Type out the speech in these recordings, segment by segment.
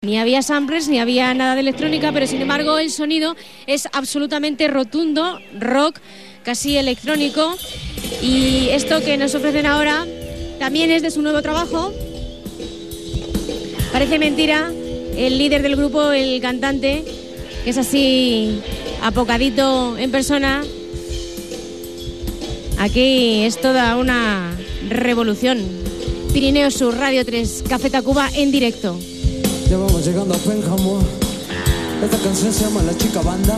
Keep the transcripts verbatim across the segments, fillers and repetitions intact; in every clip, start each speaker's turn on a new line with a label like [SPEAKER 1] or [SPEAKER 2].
[SPEAKER 1] Ni había samplers, ni había nada de electrónica, pero sin embargo el sonido es absolutamente rotundo, rock, casi electrónico. Y esto que nos ofrecen ahora también es de su nuevo trabajo. Parece mentira, el líder del grupo, el cantante, que es así apocadito en persona. Aquí es toda una revolución. Pirineo Sur, Radio tres, Café Tacuba en directo.
[SPEAKER 2] Ya vamos llegando a Pénjamo. Esta canción se llama La Chica Banda.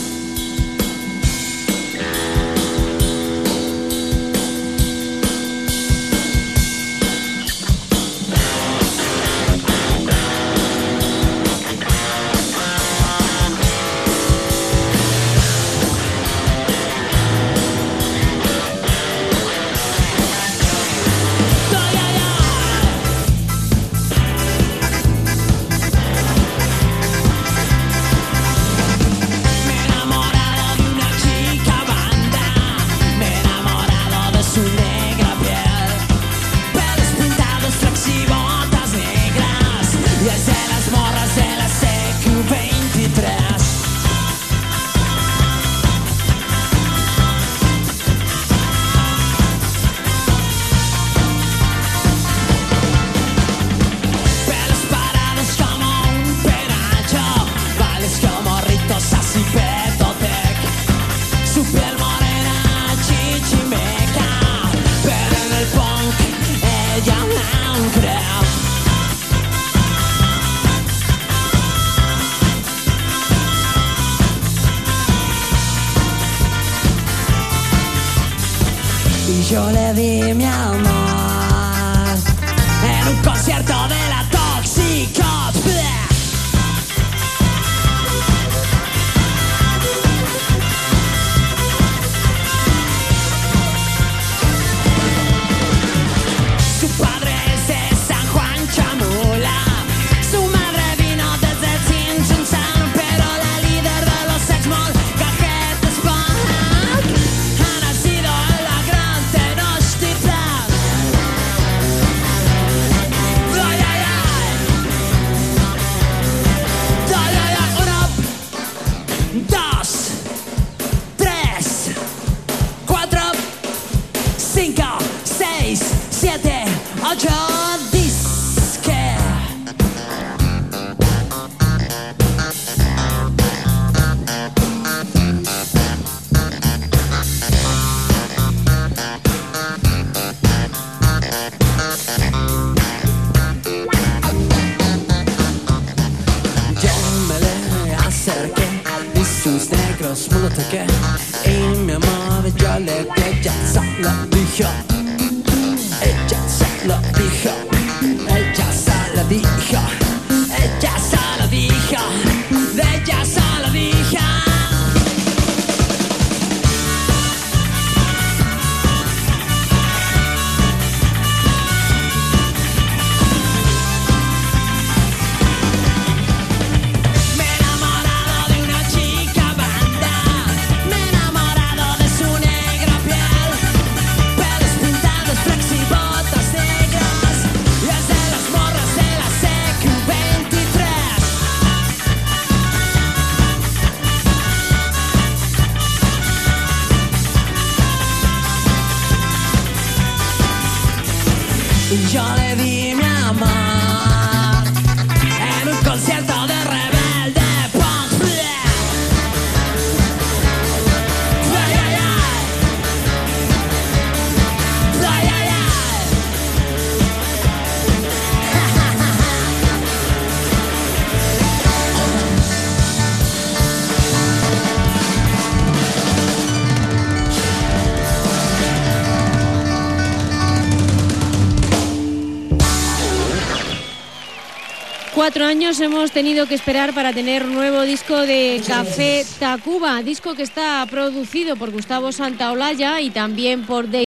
[SPEAKER 2] Y yo le di mi amor en un concierto de la Tóxico. Su padre es de San Juan Chamula, su madre vino desde Tzintzuntzan, pero la líder de los Exmod, Cajetes Punk, ha nacido en la gran Tenochtitlan. Ay, ay, ay. Ay, ay, ay. Uno, dos, tres, cuatro, cinco, seis, siete, ocho, disque. Yo me le acerqué y sus negros me lo toqué. Y mi amor yo le di, ella se lo dijo. Ella se lo dijo. Ella se lo dijo. Ella se lo dijo. Ella se lo dijo. Me he enamorado de una chica banda, me he enamorado de su negra piel, pelos pintados, flexibotas negras, y es de las morras de la C Q veintitrés. Y yo le di mi amor en un concierto de Rebelde Punk. Ay, ay, ay. Ay, ay, ay.
[SPEAKER 1] Cuatro años hemos tenido que esperar para tener un nuevo disco de Café Tacuba, disco que está producido por Gustavo Santaolalla y también por Dave